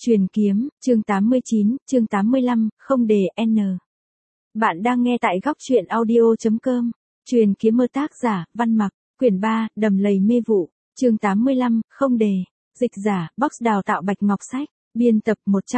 Truyền kiếm, chương 89, chương 85, không đề N. Bạn đang nghe tại góc truyện audio.com. Truyền kiếm mơ tác giả, Văn Mặc, quyển 3, đầm lầy mê vụ, chương 85, không đề. Dịch giả, Box đào tạo Bạch Ngọc Sách, biên tập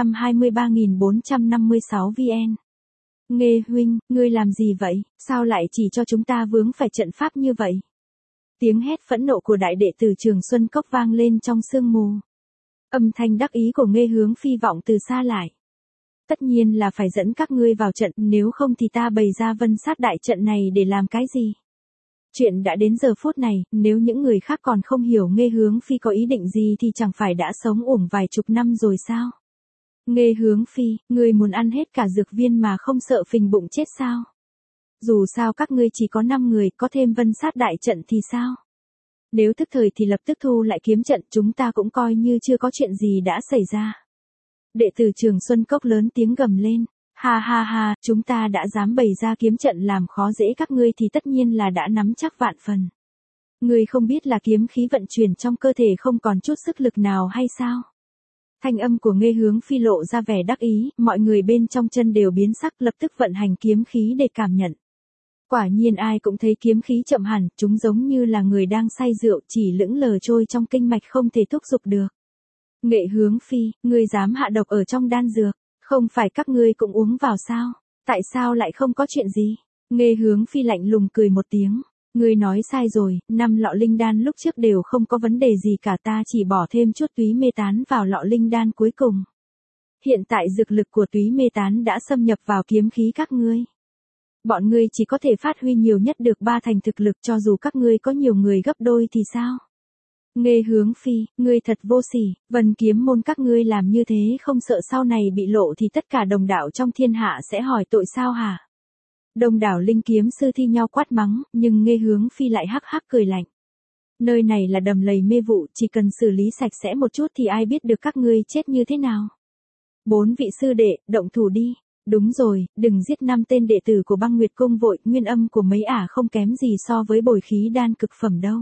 123.456 VN. Nghê huynh, ngươi làm gì vậy, sao lại chỉ cho chúng ta vướng phải trận pháp như vậy? Tiếng hét phẫn nộ của đại đệ tử Trường Xuân Cốc vang lên trong sương mù. Âm thanh đắc ý của Nghê Hướng Phi vọng từ xa lại. Tất nhiên là phải dẫn các ngươi vào trận, nếu không thì ta bày ra vân sát đại trận này để làm cái gì? Chuyện đã đến giờ phút này, nếu những người khác còn không hiểu Nghê Hướng Phi có ý định gì thì chẳng phải đã sống uổng vài chục năm rồi sao? Nghê Hướng Phi, ngươi muốn ăn hết cả dược viên mà không sợ phình bụng chết sao? Dù sao các ngươi chỉ có 5 người, có thêm vân sát đại trận thì sao? Nếu thức thời thì lập tức thu lại kiếm trận, chúng ta cũng coi như chưa có chuyện gì đã xảy ra. Đệ tử Trường Xuân Cốc lớn tiếng gầm lên. Ha ha ha, chúng ta đã dám bày ra kiếm trận làm khó dễ các ngươi thì tất nhiên là đã nắm chắc vạn phần. Ngươi không biết là kiếm khí vận chuyển trong cơ thể không còn chút sức lực nào hay sao? Thanh âm của Nghê Hướng Phi lộ ra vẻ đắc ý, mọi người bên trong chân đều biến sắc, lập tức vận hành kiếm khí để cảm nhận. Quả nhiên ai cũng thấy kiếm khí chậm hẳn, chúng giống như là người đang say rượu, chỉ lững lờ trôi trong kinh mạch không thể thúc giục được. Nghê Hướng Phi, ngươi dám hạ độc ở trong đan dược, không phải các ngươi cũng uống vào sao? Tại sao lại không có chuyện gì? Nghê Hướng Phi lạnh lùng cười một tiếng. Ngươi nói sai rồi, 5 lọ linh đan lúc trước đều không có vấn đề gì cả, ta chỉ bỏ thêm chút túy mê tán vào lọ linh đan cuối cùng. Hiện tại dược lực của túy mê tán đã xâm nhập vào kiếm khí các ngươi. Bọn ngươi chỉ có thể phát huy nhiều nhất được 3 thành thực lực, cho dù các ngươi có nhiều người gấp đôi thì sao? Nghê Hướng Phi, ngươi thật vô sỉ, Vân Kiếm môn các ngươi làm như thế không sợ sau này bị lộ thì tất cả đồng đạo trong thiên hạ sẽ hỏi tội sao hả? Đông đảo linh kiếm sư thi nhau quát mắng, nhưng Nghê Hướng Phi lại hắc hắc cười lạnh. Nơi này là đầm lầy mê vụ, chỉ cần xử lý sạch sẽ một chút thì ai biết được các ngươi chết như thế nào. 4 vị sư đệ, động thủ đi. Đúng rồi, đừng giết 5 tên đệ tử của Băng Nguyệt Cung vội, nguyên âm của mấy ả không kém gì so với bồi khí đan cực phẩm đâu.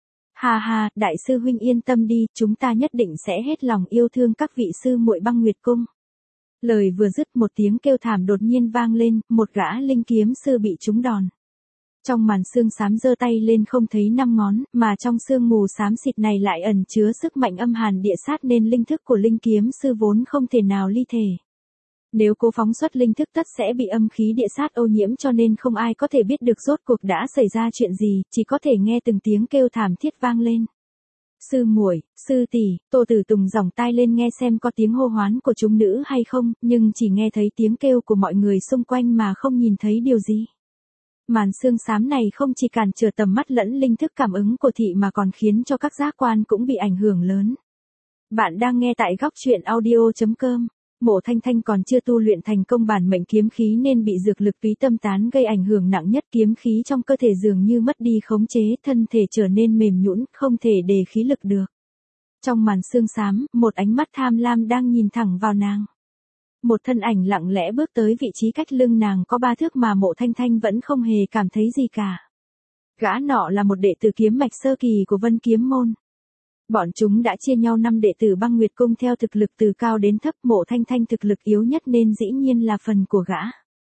Ha ha, đại sư huynh yên tâm đi, chúng ta nhất định sẽ hết lòng yêu thương các vị sư muội Băng Nguyệt Cung. Lời vừa dứt, một tiếng kêu thảm đột nhiên vang lên, một gã linh kiếm sư bị trúng đòn. Trong màn sương xám giơ tay lên không thấy 5 ngón, mà trong sương mù xám xịt này lại ẩn chứa sức mạnh âm hàn địa sát nên linh thức của linh kiếm sư vốn không thể nào ly thể. Nếu cố phóng xuất linh thức tất sẽ bị âm khí địa sát ô nhiễm, cho nên không ai có thể biết được rốt cuộc đã xảy ra chuyện gì, chỉ có thể nghe từng tiếng kêu thảm thiết vang lên. Sư muội, sư tỷ, Tô Tử Tùng giỏng tai lên nghe xem có tiếng hô hoán của chúng nữ hay không, nhưng chỉ nghe thấy tiếng kêu của mọi người xung quanh mà không nhìn thấy điều gì. Màn sương xám này không chỉ cản trở tầm mắt lẫn linh thức cảm ứng của thị mà còn khiến cho các giác quan cũng bị ảnh hưởng lớn. Bạn đang nghe tại góc truyện audio.com. Mộ Thanh Thanh còn chưa tu luyện thành công bản mệnh kiếm khí nên bị dược lực túy tâm tán gây ảnh hưởng nặng nhất, kiếm khí trong cơ thể dường như mất đi khống chế, thân thể trở nên mềm nhũn, không thể đề khí lực được. Trong màn sương xám, một ánh mắt tham lam đang nhìn thẳng vào nàng. Một thân ảnh lặng lẽ bước tới vị trí cách lưng nàng có 3 thước mà Mộ Thanh Thanh vẫn không hề cảm thấy gì cả. Gã nọ là một đệ tử kiếm mạch sơ kỳ của Vân Kiếm môn. Bọn chúng đã chia nhau 5 đệ tử Băng Nguyệt Cung theo thực lực từ cao đến thấp, Mộ Thanh Thanh thực lực yếu nhất nên dĩ nhiên là phần của gã.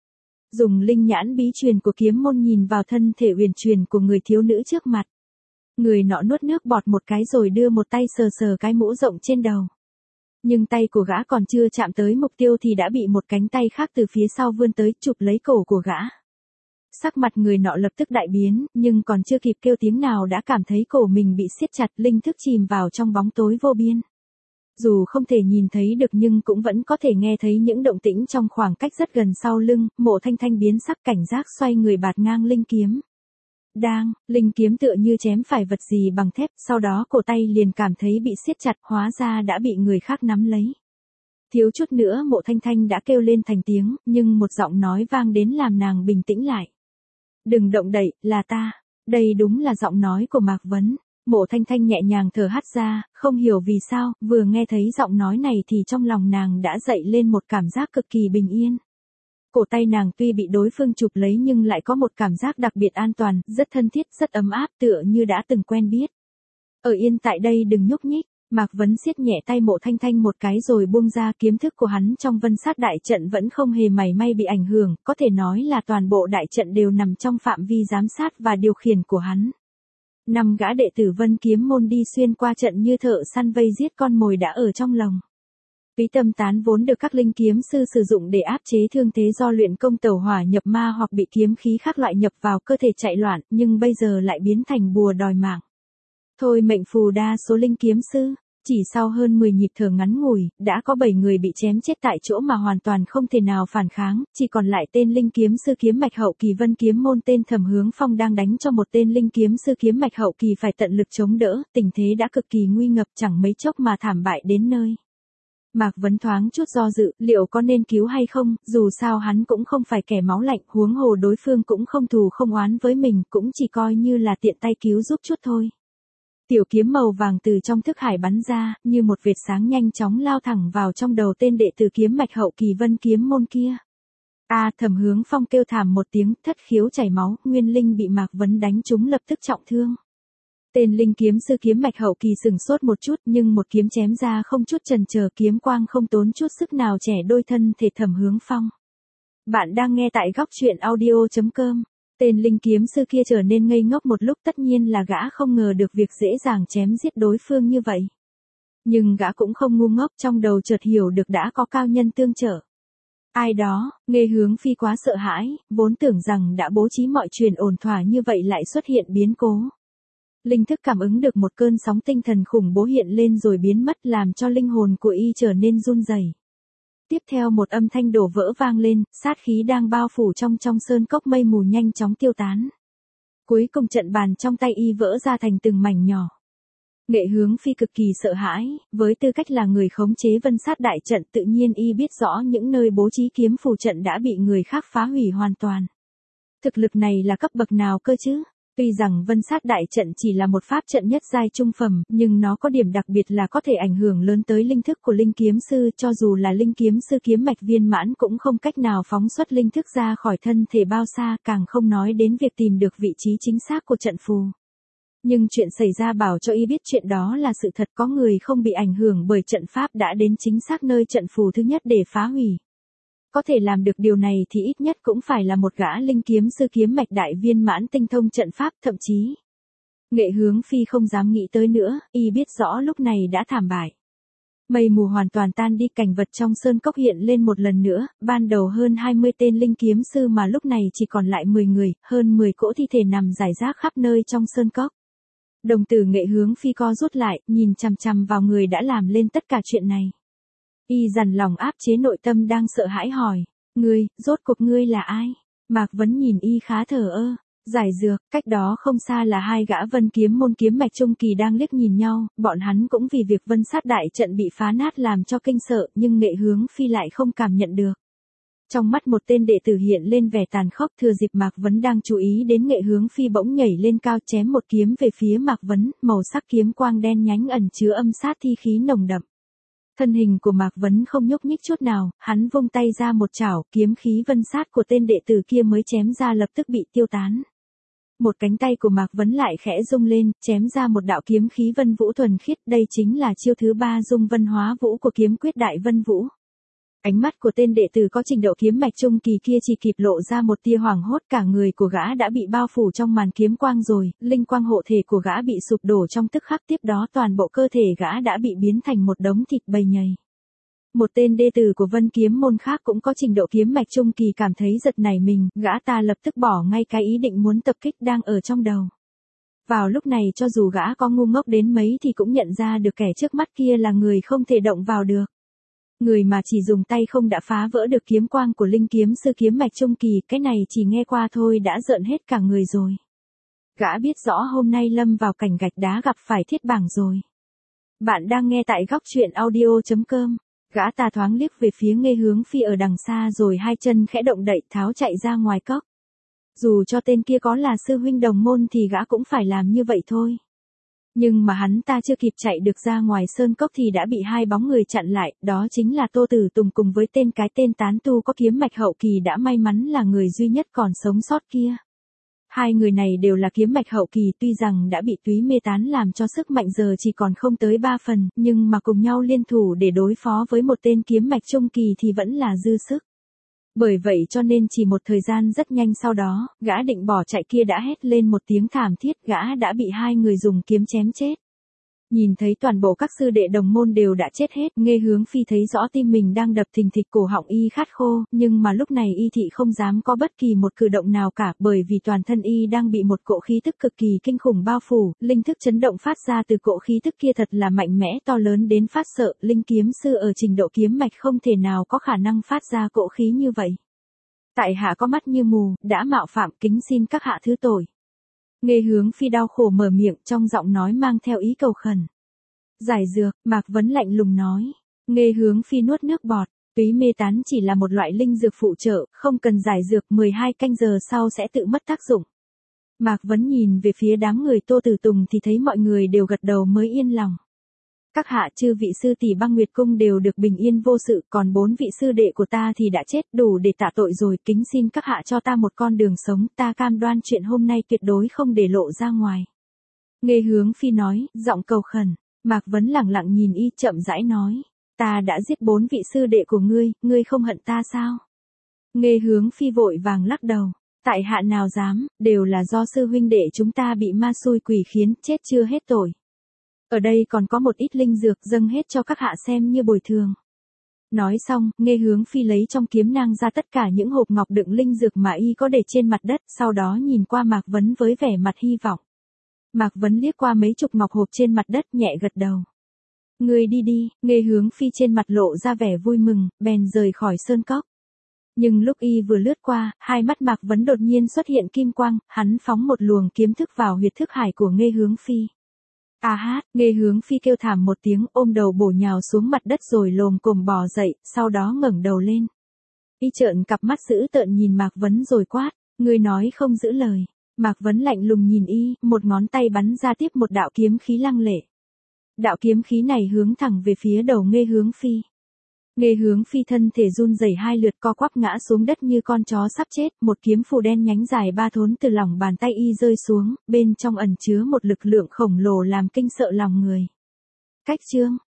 Dùng linh nhãn bí truyền của kiếm môn nhìn vào thân thể huyền truyền của người thiếu nữ trước mặt. Người nọ nuốt nước bọt một cái rồi đưa một tay sờ sờ cái mũ rộng trên đầu. Nhưng tay của gã còn chưa chạm tới mục tiêu thì đã bị một cánh tay khác từ phía sau vươn tới chụp lấy cổ của gã. Sắc mặt người nọ lập tức đại biến, nhưng còn chưa kịp kêu tiếng nào đã cảm thấy cổ mình bị siết chặt, linh thức chìm vào trong bóng tối vô biên. Dù không thể nhìn thấy được nhưng cũng vẫn có thể nghe thấy những động tĩnh trong khoảng cách rất gần sau lưng, Mộ Thanh Thanh biến sắc cảnh giác xoay người bạt ngang linh kiếm. Đang, linh kiếm tựa như chém phải vật gì bằng thép, sau đó cổ tay liền cảm thấy bị siết chặt, hóa ra đã bị người khác nắm lấy. Thiếu chút nữa Mộ Thanh Thanh đã kêu lên thành tiếng, nhưng một giọng nói vang đến làm nàng bình tĩnh lại. Đừng động đậy, là ta. Đây đúng là giọng nói của Mạc Vấn. Mộ Thanh Thanh nhẹ nhàng thở hắt ra, không hiểu vì sao, vừa nghe thấy giọng nói này thì trong lòng nàng đã dậy lên một cảm giác cực kỳ bình yên. Cổ tay nàng tuy bị đối phương chụp lấy nhưng lại có một cảm giác đặc biệt an toàn, rất thân thiết, rất ấm áp, tựa như đã từng quen biết. Ở yên tại đây, đừng nhúc nhích. Mạc Vấn siết nhẹ tay Mộ Thanh Thanh một cái rồi buông ra, kiếm thức của hắn trong vân sát đại trận vẫn không hề mảy may bị ảnh hưởng, có thể nói là toàn bộ đại trận đều nằm trong phạm vi giám sát và điều khiển của hắn. 5 gã đệ tử Vân Kiếm môn đi xuyên qua trận như thợ săn vây giết con mồi đã ở trong lòng. Túy tâm tán vốn được các linh kiếm sư sử dụng để áp chế thương thế do luyện công tẩu hỏa nhập ma hoặc bị kiếm khí khác loại nhập vào cơ thể chạy loạn, nhưng bây giờ lại biến thành bùa đòi mạng. Thôi mệnh phù đa số linh kiếm sư, chỉ sau hơn 10 nhịp thở ngắn ngủi, đã có 7 người bị chém chết tại chỗ mà hoàn toàn không thể nào phản kháng, chỉ còn lại tên linh kiếm sư kiếm mạch hậu kỳ Vân Kiếm môn tên Thẩm Hướng Phong đang đánh cho một tên linh kiếm sư kiếm mạch hậu kỳ phải tận lực chống đỡ, tình thế đã cực kỳ nguy ngập, chẳng mấy chốc mà thảm bại đến nơi. Mạc Vấn thoáng chút do dự, liệu có nên cứu hay không, dù sao hắn cũng không phải kẻ máu lạnh, huống hồ đối phương cũng không thù không oán với mình, cũng chỉ coi như là tiện tay cứu giúp chút thôi. Tiểu kiếm màu vàng từ trong thức hải bắn ra, như một vệt sáng nhanh chóng lao thẳng vào trong đầu tên đệ tử kiếm mạch hậu kỳ Vân Kiếm môn kia. Thẩm Hướng Phong kêu thảm một tiếng, thất khiếu chảy máu, nguyên linh bị Mạc Vấn đánh trúng lập tức trọng thương. Tên linh kiếm sư kiếm mạch hậu kỳ sừng sốt một chút, nhưng một kiếm chém ra không chút chần chờ, kiếm quang không tốn chút sức nào chẻ đôi thân thể Thẩm Hướng Phong. Bạn đang nghe tại góc truyện audio.com. Tên linh kiếm sư kia trở nên ngây ngốc một lúc, tất nhiên là gã không ngờ được việc dễ dàng chém giết đối phương như vậy. Nhưng gã cũng không ngu ngốc, trong đầu chợt hiểu được đã có cao nhân tương trợ. Ai đó, Nghê Hướng Phi quá sợ hãi, vốn tưởng rằng đã bố trí mọi chuyện ổn thỏa như vậy lại xuất hiện biến cố. Linh thức cảm ứng được một cơn sóng tinh thần khủng bố hiện lên rồi biến mất, làm cho linh hồn của y trở nên run rẩy. Tiếp theo một âm thanh đổ vỡ vang lên, sát khí đang bao phủ trong sơn cốc mây mù nhanh chóng tiêu tán. Cuối cùng trận bàn trong tay y vỡ ra thành từng mảnh nhỏ. Nghệ Hướng Phi cực kỳ sợ hãi, với tư cách là người khống chế vân sát đại trận tự nhiên y biết rõ những nơi bố trí kiếm phù trận đã bị người khác phá hủy hoàn toàn. Thực lực này là cấp bậc nào cơ chứ? Tuy rằng vân sát đại trận chỉ là một pháp trận nhất giai trung phẩm, nhưng nó có điểm đặc biệt là có thể ảnh hưởng lớn tới linh thức của linh kiếm sư, cho dù là linh kiếm sư kiếm mạch viên mãn cũng không cách nào phóng xuất linh thức ra khỏi thân thể bao xa, càng không nói đến việc tìm được vị trí chính xác của trận phù. Nhưng chuyện xảy ra bảo cho y biết chuyện đó là sự thật, có người không bị ảnh hưởng bởi trận pháp đã đến chính xác nơi trận phù thứ nhất để phá hủy. Có thể làm được điều này thì ít nhất cũng phải là một gã linh kiếm sư kiếm mạch đại viên mãn tinh thông trận pháp, thậm chí. Nghệ Hướng Phi không dám nghĩ tới nữa, y biết rõ lúc này đã thảm bại. Mây mù hoàn toàn tan đi, cảnh vật trong sơn cốc hiện lên một lần nữa, ban đầu hơn 20 tên linh kiếm sư mà lúc này chỉ còn lại 10 người, hơn 10 cỗ thi thể nằm rải rác khắp nơi trong sơn cốc. Đồng tử Nghệ Hướng Phi co rút lại, nhìn chằm chằm vào người đã làm lên tất cả chuyện này. Y dằn lòng áp chế nội tâm đang sợ hãi hỏi, ngươi, rốt cuộc ngươi là ai? Mạc Vấn nhìn y khá thờ ơ, giải dược, cách đó không xa là hai gã Vân Kiếm môn kiếm mạch trung kỳ đang liếc nhìn nhau, bọn hắn cũng vì việc vân sát đại trận bị phá nát làm cho kinh sợ, nhưng Nghệ Hướng Phi lại không cảm nhận được. Trong mắt một tên đệ tử hiện lên vẻ tàn khốc, thừa dịp Mạc Vấn đang chú ý đến Nghệ Hướng Phi bỗng nhảy lên cao chém một kiếm về phía Mạc Vấn, màu sắc kiếm quang đen nhánh ẩn chứa âm sát thi khí nồng đậm. Thân hình của Mạc Vấn không nhúc nhích chút nào, hắn vung tay ra một chảo, kiếm khí vân sát của tên đệ tử kia mới chém ra lập tức bị tiêu tán. Một cánh tay của Mạc Vấn lại khẽ rung lên, chém ra một đạo kiếm khí vân vũ thuần khiết, đây chính là chiêu thứ 3 dung vân hóa vũ của kiếm quyết đại vân vũ. Ánh mắt của tên đệ tử có trình độ kiếm mạch trung kỳ kia chỉ kịp lộ ra một tia hoảng hốt, cả người của gã đã bị bao phủ trong màn kiếm quang rồi, linh quang hộ thể của gã bị sụp đổ trong tức khắc, tiếp đó toàn bộ cơ thể gã đã bị biến thành một đống thịt bầy nhầy. Một tên đệ tử của Vân Kiếm môn khác cũng có trình độ kiếm mạch trung kỳ cảm thấy giật nảy mình, gã ta lập tức bỏ ngay cái ý định muốn tập kích đang ở trong đầu. Vào lúc này cho dù gã có ngu ngốc đến mấy thì cũng nhận ra được kẻ trước mắt kia là người không thể động vào được. Người mà chỉ dùng tay không đã phá vỡ được kiếm quang của linh kiếm sư kiếm mạch trung kỳ, cái này chỉ nghe qua thôi đã rợn hết cả người rồi. Gã biết rõ hôm nay lâm vào cảnh gạch đá gặp phải thiết bảng rồi. Bạn đang nghe tại góc truyện audio.com. Gã ta thoáng liếc về phía Nghê Hướng Phi ở đằng xa rồi hai chân khẽ động đậy tháo chạy ra ngoài cốc. Dù cho tên kia có là sư huynh đồng môn thì gã cũng phải làm như vậy thôi. Nhưng mà hắn ta chưa kịp chạy được ra ngoài sơn cốc thì đã bị hai bóng người chặn lại, đó chính là Tô Tử Tùng cùng với tên tán tu có kiếm mạch hậu kỳ đã may mắn là người duy nhất còn sống sót kia. Hai người này đều là kiếm mạch hậu kỳ, tuy rằng đã bị túy mê tán làm cho sức mạnh giờ chỉ còn không tới 3 phần, nhưng mà cùng nhau liên thủ để đối phó với một tên kiếm mạch trung kỳ thì vẫn là dư sức. Bởi vậy cho nên chỉ một thời gian rất nhanh sau đó, gã định bỏ chạy kia đã hét lên một tiếng thảm thiết, gã đã bị hai người dùng kiếm chém chết. Nhìn thấy toàn bộ các sư đệ đồng môn đều đã chết hết, Nghê Hướng Phi thấy rõ tim mình đang đập thình thịch, cổ họng y khát khô, nhưng mà lúc này y thị không dám có bất kỳ một cử động nào cả, bởi vì toàn thân y đang bị một cỗ khí tức cực kỳ kinh khủng bao phủ, linh thức chấn động phát ra từ cỗ khí tức kia thật là mạnh mẽ to lớn đến phát sợ, linh kiếm sư ở trình độ kiếm mạch không thể nào có khả năng phát ra cỗ khí như vậy. Tại hạ có mắt như mù, đã mạo phạm, kính xin các hạ thứ tội. Nghê Hướng Phi đau khổ mở miệng, trong giọng nói mang theo ý cầu khẩn. Giải dược, Mạc Vấn lạnh lùng nói. Nghê Hướng Phi nuốt nước bọt, túy mê tán chỉ là một loại linh dược phụ trợ, không cần giải dược, 12 canh giờ sau sẽ tự mất tác dụng. Mạc Vấn nhìn về phía đám người Tô Tử Tùng thì thấy mọi người đều gật đầu mới yên lòng. Các hạ chư vị sư tỷ Băng Nguyệt Cung đều được bình yên vô sự, còn 4 vị sư đệ của ta thì đã chết, đủ để tạ tội rồi, kính xin các hạ cho ta một con đường sống, ta cam đoan chuyện hôm nay tuyệt đối không để lộ ra ngoài. Nghê Hướng Phi nói, giọng cầu khẩn. Mạc Vấn lẳng lặng nhìn y, chậm rãi nói, ta đã giết 4 vị sư đệ của ngươi không hận ta sao? Nghê Hướng Phi vội vàng lắc đầu, tại hạ nào dám, đều là do sư huynh đệ chúng ta bị ma xui quỷ khiến, chết chưa hết tội. Ở đây còn có một ít linh dược, dâng hết cho các hạ xem như bồi thường. Nói xong, Nghê Hướng Phi lấy trong kiếm nang ra tất cả những hộp ngọc đựng linh dược mà y có để trên mặt đất, sau đó nhìn qua Mạc Vấn với vẻ mặt hy vọng. Mạc Vấn liếc qua mấy chục ngọc hộp trên mặt đất, nhẹ gật đầu. Ngươi đi đi, Nghê Hướng Phi trên mặt lộ ra vẻ vui mừng, bèn rời khỏi sơn cốc. Nhưng lúc y vừa lướt qua, hai mắt Mạc Vấn đột nhiên xuất hiện kim quang, hắn phóng một luồng kiếm thức vào huyệt thức hải của Nghê Hướng Phi. A hát, Nghê Hướng Phi kêu thảm một tiếng, ôm đầu bổ nhào xuống mặt đất rồi lồm cồm bò dậy, sau đó ngẩng đầu lên. Y trợn cặp mắt dữ tợn nhìn Mạc Vấn rồi quát, ngươi nói không giữ lời. Mạc Vấn lạnh lùng nhìn y, một ngón tay bắn ra tiếp một đạo kiếm khí lăng lệ. Đạo kiếm khí này hướng thẳng về phía đầu Nghê Hướng Phi. Nghê Hướng Phi thân thể run rẩy hai lượt, co quắp ngã xuống đất như con chó sắp chết, một kiếm phù đen nhánh dài 3 thốn từ lòng bàn tay y rơi xuống, bên trong ẩn chứa một lực lượng khổng lồ làm kinh sợ lòng người. Cách chương